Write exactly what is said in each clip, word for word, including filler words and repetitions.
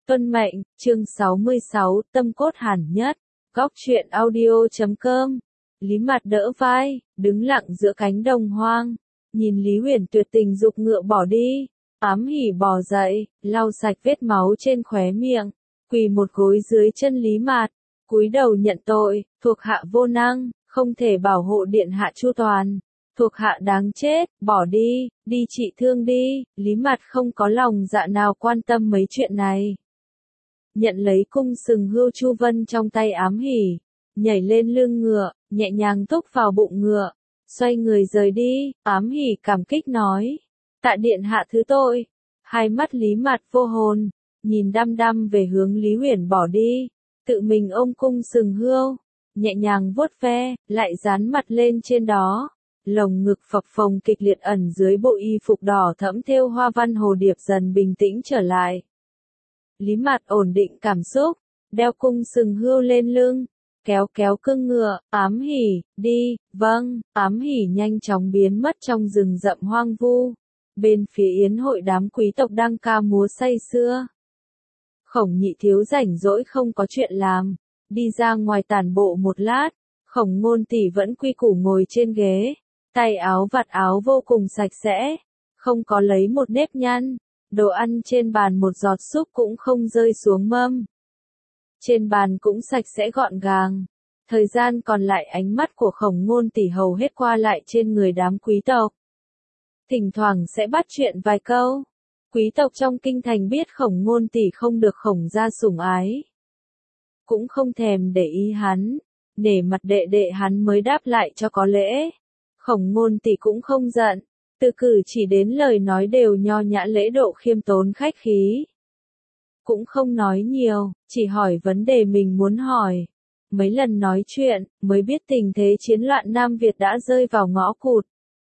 Tuân mệnh, chương sáu mươi sáu, tâm cốt hàn nhất, góc truyện audio chấm com. Lý Mạt đỡ vai, đứng lặng giữa cánh đồng hoang, nhìn Lý Huyền tuyệt tình dục ngựa bỏ đi, ám hỉ bò dậy, lau sạch vết máu trên khóe miệng, quỳ một gối dưới chân Lý Mạt, cúi đầu nhận tội, thuộc hạ vô năng, không thể bảo hộ điện hạ chu toàn. Thuộc hạ đáng chết, bỏ đi, đi trị thương đi, Lý Mạt không có lòng dạ nào quan tâm mấy chuyện này. Nhận lấy cung sừng hươu Chu Vân trong tay ám hỉ, nhảy lên lưng ngựa, nhẹ nhàng thúc vào bụng ngựa, xoay người rời đi, ám hỉ cảm kích nói. Tạ điện hạ thứ tội, hai mắt Lý Mạt vô hồn, nhìn đăm đăm về hướng Lý Huyền bỏ đi, tự mình ôm cung sừng hươu, nhẹ nhàng vuốt ve, lại dán mặt lên trên đó. Lồng ngực phập phồng kịch liệt ẩn dưới bộ y phục đỏ thẫm thêu hoa văn hồ điệp dần bình tĩnh trở lại. Lý Mạt ổn định cảm xúc, đeo cung sừng hươu lên lưng, kéo kéo cương ngựa, ám hỉ, đi, vâng, ám hỉ nhanh chóng biến mất trong rừng rậm hoang vu. Bên phía yến hội đám quý tộc đang ca múa say sưa. Khổng Nhị thiếu rảnh rỗi không có chuyện làm, đi ra ngoài tản bộ một lát, Khổng Ngôn tỷ vẫn quy củ ngồi trên ghế. Tay áo vạt áo vô cùng sạch sẽ, không có lấy một nếp nhăn, đồ ăn trên bàn một giọt súp cũng không rơi xuống mâm. Trên bàn cũng sạch sẽ gọn gàng, thời gian còn lại ánh mắt của Khổng Ngôn tỷ hầu hết qua lại trên người đám quý tộc. Thỉnh thoảng sẽ bắt chuyện vài câu, quý tộc trong kinh thành biết Khổng Ngôn tỷ không được Khổng gia sủng ái. Cũng không thèm để ý hắn, nể mặt đệ đệ hắn mới đáp lại cho có lễ. Khổng Ngôn tỷ cũng không giận, từ cử chỉ đến lời nói đều nho nhã lễ độ khiêm tốn khách khí. Cũng không nói nhiều, chỉ hỏi vấn đề mình muốn hỏi. Mấy lần nói chuyện, mới biết tình thế chiến loạn Nam Việt đã rơi vào ngõ cụt.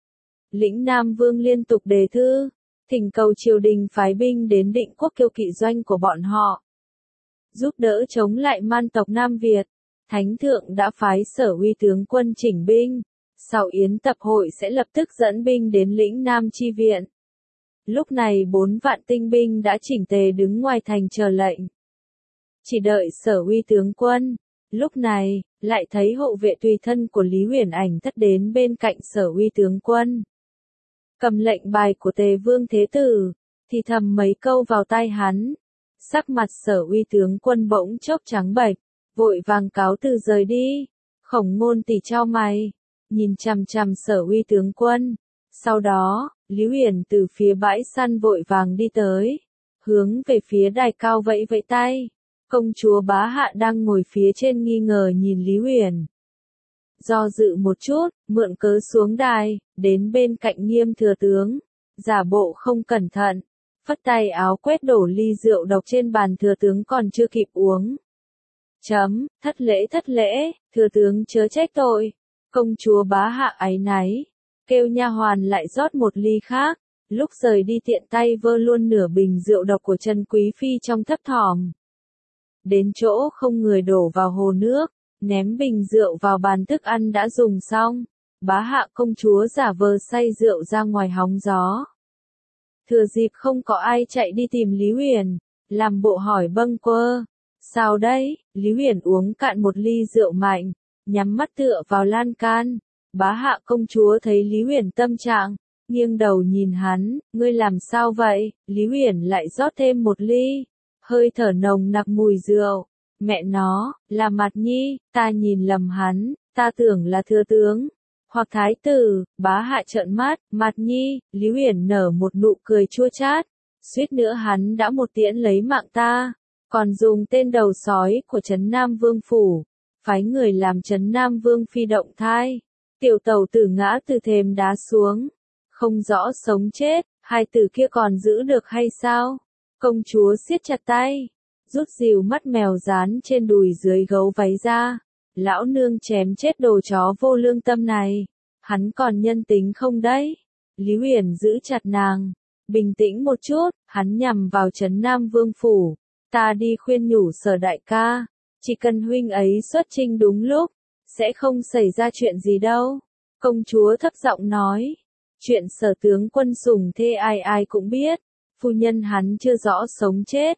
Lĩnh Nam Vương liên tục đề thư, thỉnh cầu triều đình phái binh đến Định Quốc Kiêu kỵ doanh của bọn họ, giúp đỡ chống lại man tộc Nam Việt. Thánh thượng đã phái Sở Uy tướng quân chỉnh binh. Sau yến tập hội sẽ lập tức dẫn binh đến lĩnh Nam chi viện. Lúc này bốn vạn tinh binh đã chỉnh tề đứng ngoài thành chờ lệnh. Chỉ đợi Sở Uy tướng quân. Lúc này, lại thấy hộ vệ tùy thân của Lý Huyền Ảnh thất đến bên cạnh Sở Uy tướng quân. Cầm lệnh bài của Tề Vương Thế Tử, thì thầm mấy câu vào tai hắn. Sắc mặt Sở Uy tướng quân bỗng chốc trắng bệch, vội vàng cáo từ rời đi. Khổng Ngôn tỷ chau mày, nhìn chằm chằm Sở Uy tướng quân. Sau đó, Lý Huyền từ phía bãi săn vội vàng đi tới, hướng về phía đài cao vẫy vẫy tay. Công chúa Bá Hạ đang ngồi phía trên nghi ngờ nhìn Lý Huyền. Do dự một chút, mượn cớ xuống đài, đến bên cạnh Nghiêm thừa tướng, giả bộ không cẩn thận, phất tay áo quét đổ ly rượu độc trên bàn thừa tướng còn chưa kịp uống. Chấm, thất lễ thất lễ, thừa tướng chớ trách tội. Công chúa Bá Hạ áy náy, kêu nha hoàn lại rót một ly khác, lúc rời đi tiện tay vơ luôn nửa bình rượu độc của Trần Quý Phi trong thấp thỏm. Đến chỗ không người đổ vào hồ nước, ném bình rượu vào bàn thức ăn đã dùng xong, Bá Hạ công chúa giả vờ say rượu ra ngoài hóng gió. Thừa dịp không có ai chạy đi tìm Lý Huyền, làm bộ hỏi bâng quơ. Sao đấy? Lý Huyền uống cạn một ly rượu mạnh, nhắm mắt tựa vào lan can. Bá Hạ công chúa thấy Lý Huyền tâm trạng, nghiêng đầu nhìn hắn, ngươi làm sao vậy? Lý Huyền lại rót thêm một ly, hơi thở nồng nặc mùi rượu. Mẹ nó, là Mạt Nhi, ta nhìn lầm hắn, ta tưởng là thừa tướng, hoặc thái tử. Bá Hạ trợn mắt, Mạt Nhi. Lý Huyền nở một nụ cười chua chát, suýt nữa hắn đã một tiễn lấy mạng ta, còn dùng tên đầu sói của Trấn Nam Vương phủ, phái người làm Trấn Nam Vương phi động thai. Tiểu tẩu tử ngã từ thềm đá xuống, không rõ sống chết, hai tử kia còn giữ được hay sao? Công chúa siết chặt tay, rút rìu mắt mèo dán trên đùi dưới gấu váy ra. Lão nương chém chết đồ chó vô lương tâm này, hắn còn nhân tính không đấy? Lý Huyền giữ chặt nàng, bình tĩnh một chút, hắn nhằm vào Trấn Nam Vương phủ. Ta đi khuyên nhủ Sở đại ca, chỉ cần huynh ấy xuất chinh đúng lúc, sẽ không xảy ra chuyện gì đâu. Công chúa thấp giọng nói, chuyện Sở tướng quân sủng thê ai ai cũng biết, phu nhân hắn chưa rõ sống chết,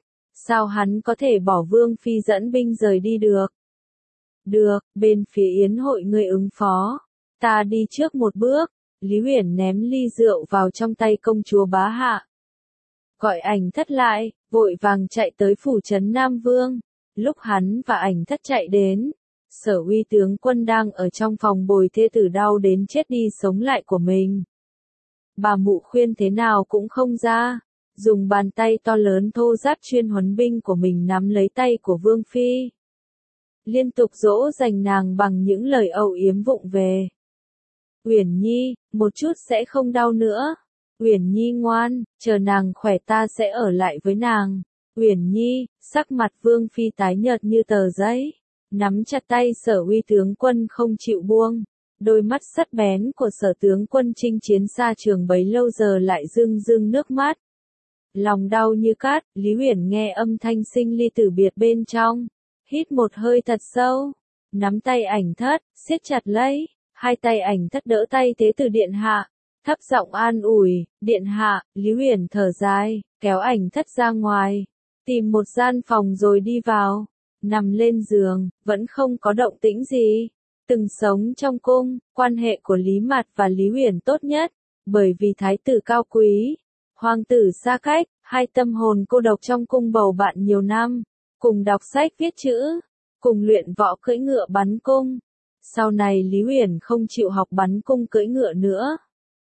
Sao hắn có thể bỏ Vương Phi dẫn binh rời đi được? Được, bên phía yến hội ngươi ứng phó. Ta đi trước một bước. Lý Huyền ném ly rượu vào trong tay công chúa bá hạ. Gọi Ảnh Thất lại, vội vàng chạy tới phủ trấn Nam Vương. Lúc hắn và Ảnh Thất chạy đến, Sở Uy tướng quân đang ở trong phòng bồi thê tử đau đến chết đi sống lại của mình. Bà mụ khuyên thế nào cũng không ra, dùng bàn tay to lớn thô ráp chuyên huấn binh của mình nắm lấy tay của Vương Phi. Liên tục dỗ dành nàng bằng những lời âu yếm vụng về. Uyển Nhi, một chút sẽ không đau nữa. Uyển Nhi ngoan, chờ nàng khỏe ta sẽ ở lại với nàng. Uyển Nhi, sắc mặt Vương Phi tái nhợt như tờ giấy, nắm chặt tay Sở Uy tướng quân không chịu buông. Đôi mắt sắc bén của Sở tướng quân chinh chiến xa trường bấy lâu giờ lại rưng rưng nước mắt. Lòng đau như cát, Lý Huyền nghe âm thanh sinh ly tử biệt bên trong, hít một hơi thật sâu, nắm tay Ảnh Thất, siết chặt lấy, hai tay Ảnh Thất đỡ tay Thế tử điện hạ, thấp giọng an ủi, điện hạ. Lý Huyền thở dài, kéo Ảnh Thất ra ngoài, tìm một gian phòng rồi đi vào, nằm lên giường, vẫn không có động tĩnh gì. Từng sống trong cung, quan hệ của Lý Mạt và Lý Huyền tốt nhất, bởi vì thái tử cao quý, hoàng tử xa cách, hai tâm hồn cô độc trong cung bầu bạn nhiều năm, cùng đọc sách viết chữ, cùng luyện võ cưỡi ngựa bắn cung. Sau này Lý Huyền không chịu học bắn cung cưỡi ngựa nữa.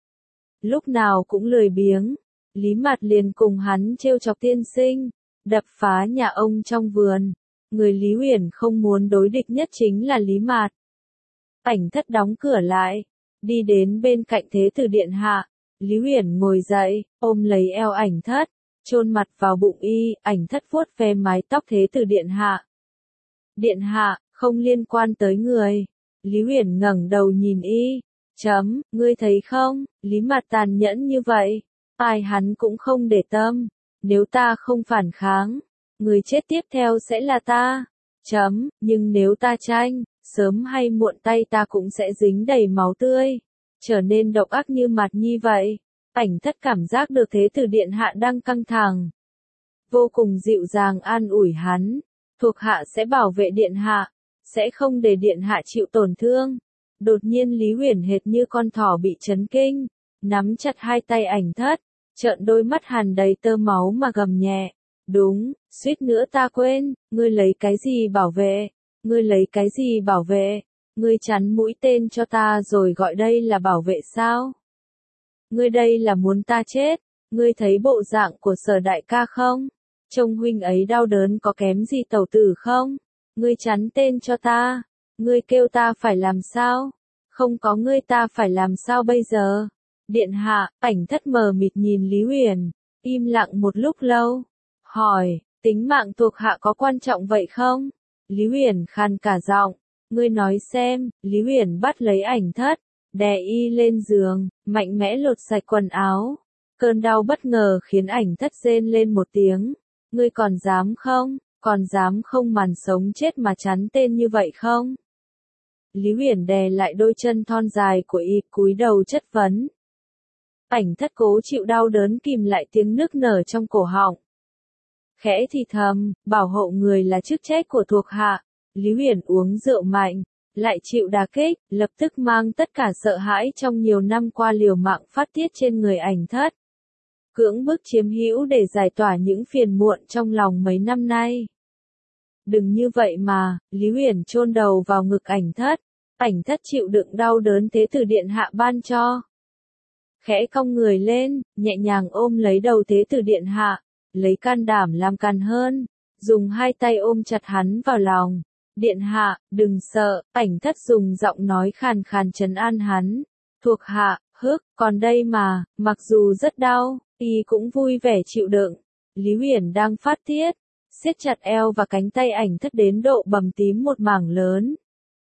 Lúc nào cũng lười biếng, Lý Mạt liền cùng hắn trêu chọc tiên sinh, đập phá nhà ông trong vườn. Người Lý Huyền không muốn đối địch nhất chính là Lý Mạt. Ảnh Thất đóng cửa lại, đi đến bên cạnh Thế tử điện hạ. Lý Huyền ngồi dậy, ôm lấy eo Ảnh Thất, chôn mặt vào bụng y. Ảnh Thất vuốt ve mái tóc Thế tử điện hạ. Điện hạ, không liên quan tới người. Lý Huyền ngẩng đầu nhìn y, chấm, ngươi thấy không, Lý Mạt tàn nhẫn như vậy, ai hắn cũng không để tâm. Nếu ta không phản kháng, người chết tiếp theo sẽ là ta. Chấm, nhưng nếu ta tranh, sớm hay muộn tay ta cũng sẽ dính đầy máu tươi, trở nên độc ác như Mạt Nhi vậy. Ảnh Thất cảm giác được Thế tử điện hạ đang căng thẳng, vô cùng dịu dàng an ủi hắn, thuộc hạ sẽ bảo vệ điện hạ, sẽ không để điện hạ chịu tổn thương. Đột nhiên Lý Huyền hệt như con thỏ bị chấn kinh, nắm chặt hai tay Ảnh Thất, trợn đôi mắt hàn đầy tơ máu mà gầm nhẹ, đúng, suýt nữa ta quên, ngươi lấy cái gì bảo vệ, ngươi lấy cái gì bảo vệ, ngươi chắn mũi tên cho ta rồi gọi đây là bảo vệ sao? Ngươi đây là muốn ta chết, ngươi thấy bộ dạng của Sở đại ca không? Trông huynh ấy đau đớn có kém gì tẩu tử không? Ngươi chắn tên cho ta, ngươi kêu ta phải làm sao? Không có ngươi ta phải làm sao bây giờ? Điện hạ. Ảnh Thất mờ mịt nhìn Lý Huyền, im lặng một lúc lâu, hỏi, tính mạng thuộc hạ có quan trọng vậy không? Lý Huyền khàn cả giọng, ngươi nói xem. Lý Huyền bắt lấy Ảnh Thất, đè y lên giường, mạnh mẽ lột sạch quần áo. Cơn đau bất ngờ khiến Ảnh Thất rên lên một tiếng. Ngươi còn dám không, còn dám không màn sống chết mà chắn tên như vậy không? Lý Huyền đè lại đôi chân thon dài của y, cúi đầu chất vấn. Ảnh Thất cố chịu đau đớn kìm lại tiếng nức nở trong cổ họng. Khẽ thì thầm, bảo hộ người là chức trách của thuộc hạ. Lý Huyền uống rượu mạnh, lại chịu đả kích, lập tức mang tất cả sợ hãi trong nhiều năm qua liều mạng phát tiết trên người Ảnh Thất. Cưỡng bức chiếm hữu để giải tỏa những phiền muộn trong lòng mấy năm nay. Đừng như vậy mà, Lý Huyền chôn đầu vào ngực Ảnh Thất. Ảnh Thất chịu đựng đau đớn Thế tử điện hạ ban cho. Khẽ cong người lên, nhẹ nhàng ôm lấy đầu Thế tử điện hạ, lấy can đảm làm càn hơn, dùng hai tay ôm chặt hắn vào lòng. Điện hạ, đừng sợ. Ảnh Thất dùng giọng nói khàn khàn trấn an hắn. Thuộc hạ, hức, còn đây mà, mặc dù rất đau, y cũng vui vẻ chịu đựng. Lý Huyền đang phát tiết, siết chặt eo và cánh tay Ảnh Thất đến độ bầm tím một mảng lớn.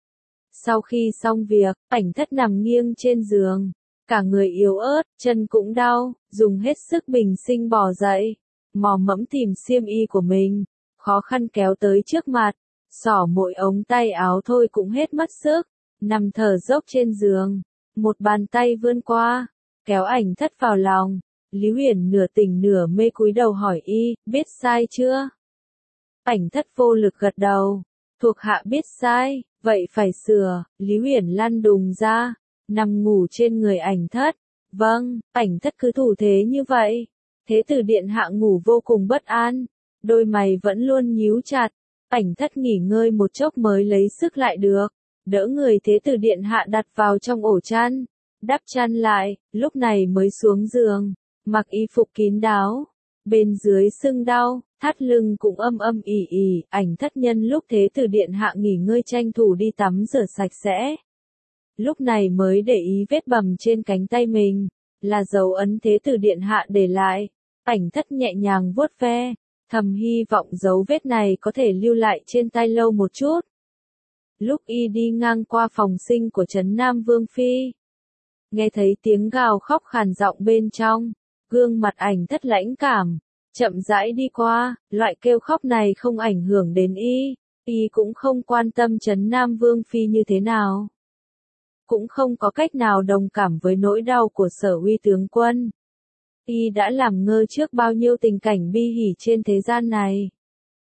Sau khi xong việc, Ảnh Thất nằm nghiêng trên giường, cả người yếu ớt, chân cũng đau, dùng hết sức bình sinh bò dậy, mò mẫm tìm xiêm y của mình, khó khăn kéo tới trước mặt, xỏ mỗi ống tay áo thôi cũng hết mất sức, nằm thở dốc trên giường, một bàn tay vươn qua, kéo Ảnh Thất vào lòng. Lý Huyền nửa tỉnh nửa mê cúi đầu hỏi y, biết sai chưa? Ảnh thất vô lực gật đầu. Thuộc hạ biết sai, vậy phải sửa. Lý Huyền lăn đùng ra, nằm ngủ trên người ảnh thất. Vâng, ảnh thất cứ thủ thế như vậy. Thế tử điện hạ ngủ vô cùng bất an, đôi mày vẫn luôn nhíu chặt. Ảnh thất nghỉ ngơi một chốc mới lấy sức lại được, đỡ người thế tử điện hạ đặt vào trong ổ chăn, đắp chăn lại, lúc này mới xuống giường, mặc y phục kín đáo. Bên dưới sưng đau, thắt lưng cũng âm âm ỉ ỉ, ảnh thất nhân lúc thế tử điện hạ nghỉ ngơi tranh thủ đi tắm rửa sạch sẽ. Lúc này mới để ý vết bầm trên cánh tay mình, là dấu ấn thế tử điện hạ để lại. Ảnh thất nhẹ nhàng vuốt ve, thầm hy vọng dấu vết này có thể lưu lại trên tay lâu một chút. Lúc y đi ngang qua phòng sinh của Trấn Nam Vương Phi, nghe thấy tiếng gào khóc khàn giọng bên trong, gương mặt ảnh thất lãnh cảm, chậm rãi đi qua, loại kêu khóc này không ảnh hưởng đến y, y cũng không quan tâm Trấn Nam Vương Phi như thế nào. Cũng không có cách nào đồng cảm với nỗi đau của Sở Uy tướng quân. Y đã làm ngơ trước bao nhiêu tình cảnh bi hỉ trên thế gian này.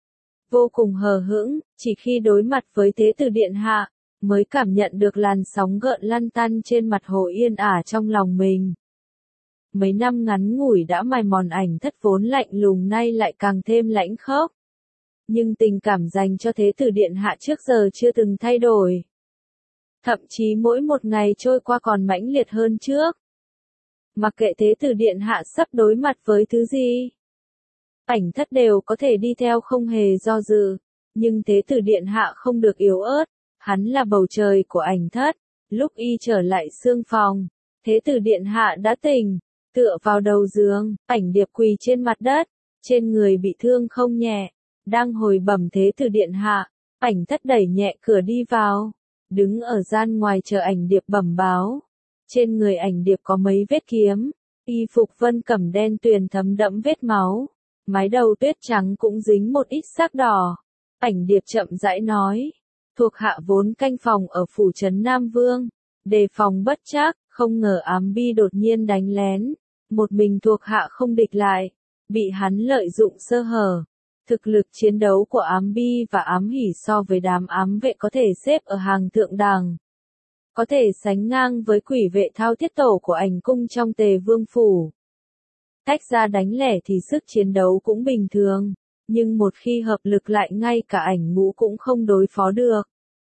Vô cùng hờ hững, chỉ khi đối mặt với thế tử điện hạ, mới cảm nhận được làn sóng gợn lăn tăn trên mặt hồ yên ả trong lòng mình. Mấy năm ngắn ngủi đã mài mòn ảnh thất vốn lạnh lùng nay lại càng thêm lãnh khốc. Nhưng tình cảm dành cho thế tử điện hạ trước giờ chưa từng thay đổi. Thậm chí mỗi một ngày trôi qua còn mãnh liệt hơn trước. Mặc kệ thế tử điện hạ sắp đối mặt với thứ gì, ảnh thất đều có thể đi theo không hề do dự. Nhưng thế tử điện hạ không được yếu ớt, hắn là bầu trời của ảnh thất. Lúc y trở lại xương phòng, thế tử điện hạ đã tỉnh, tựa vào đầu giường, ảnh điệp quỳ trên mặt đất, trên người bị thương không nhẹ, đang hồi bẩm thế tử điện hạ. Ảnh thất đẩy nhẹ cửa đi vào, đứng ở gian ngoài chờ ảnh điệp bẩm báo. Trên người ảnh điệp có mấy vết kiếm, y phục vân cẩm đen tuyền thấm đẫm vết máu, mái đầu tuyết trắng cũng dính một ít sắc đỏ. Ảnh điệp chậm rãi nói, thuộc hạ vốn canh phòng ở phủ Trấn Nam Vương, đề phòng bất trắc, không ngờ ám bi đột nhiên đánh lén, một mình thuộc hạ không địch lại, bị hắn lợi dụng sơ hở. Thực lực chiến đấu của ám bi và ám hỉ so với đám ám vệ có thể xếp ở hàng thượng đẳng. Có thể sánh ngang với quỷ vệ thao thiết tổ của ảnh cung trong Tề Vương Phủ. Tách ra đánh lẻ thì sức chiến đấu cũng bình thường, nhưng một khi hợp lực lại ngay cả ảnh ngũ cũng không đối phó được.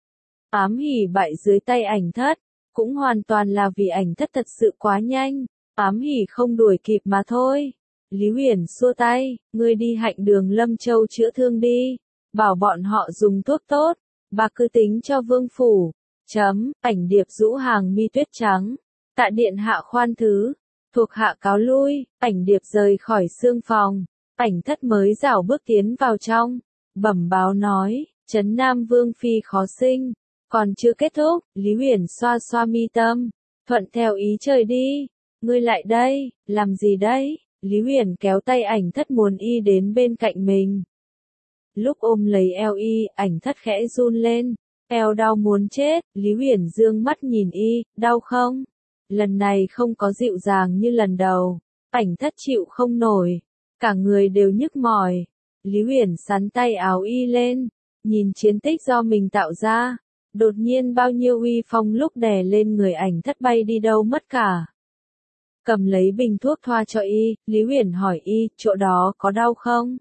Ám hỉ bại dưới tay ảnh thất, cũng hoàn toàn là vì ảnh thất thật sự quá nhanh, ám hỉ không đuổi kịp mà thôi. Lý Huyền xua tay, ngươi đi hạnh đường Lâm Châu chữa thương đi, bảo bọn họ dùng thuốc tốt, bà cứ tính cho Vương Phủ. Chấm, ảnh điệp rũ hàng mi tuyết trắng. Tạ điện hạ khoan thứ, thuộc hạ cáo lui, ảnh điệp rời khỏi xương phòng. Ảnh thất mới rảo bước tiến vào trong, bẩm báo nói, Trấn Nam Vương Phi khó sinh, còn chưa kết thúc. Lý Huyền xoa xoa mi tâm, thuận theo ý trời đi. Ngươi lại đây, làm gì đây? Lý Huyền kéo tay ảnh thất muốn y đến bên cạnh mình. Lúc ôm lấy eo y, ảnh thất khẽ run lên. Eo đau muốn chết, Lý Huyền dương mắt nhìn y, đau không? Lần này không có dịu dàng như lần đầu, ảnh thất chịu không nổi, cả người đều nhức mỏi. Lý Huyền sắn tay áo y lên, nhìn chiến tích do mình tạo ra, đột nhiên bao nhiêu uy phong lúc đè lên người ảnh thất bay đi đâu mất cả. Cầm lấy bình thuốc thoa cho y, Lý Huyền hỏi y, chỗ đó có đau không?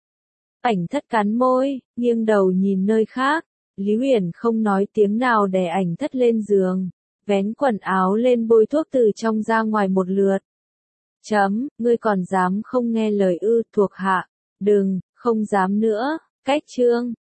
Ảnh thất cắn môi, nghiêng đầu nhìn nơi khác. Lý Huyền không nói tiếng nào đè ảnh thất lên giường, vén quần áo lên bôi thuốc từ trong ra ngoài một lượt. Chấm, ngươi còn dám không nghe lời ư? Thuộc hạ, đừng, không dám nữa. Cách chương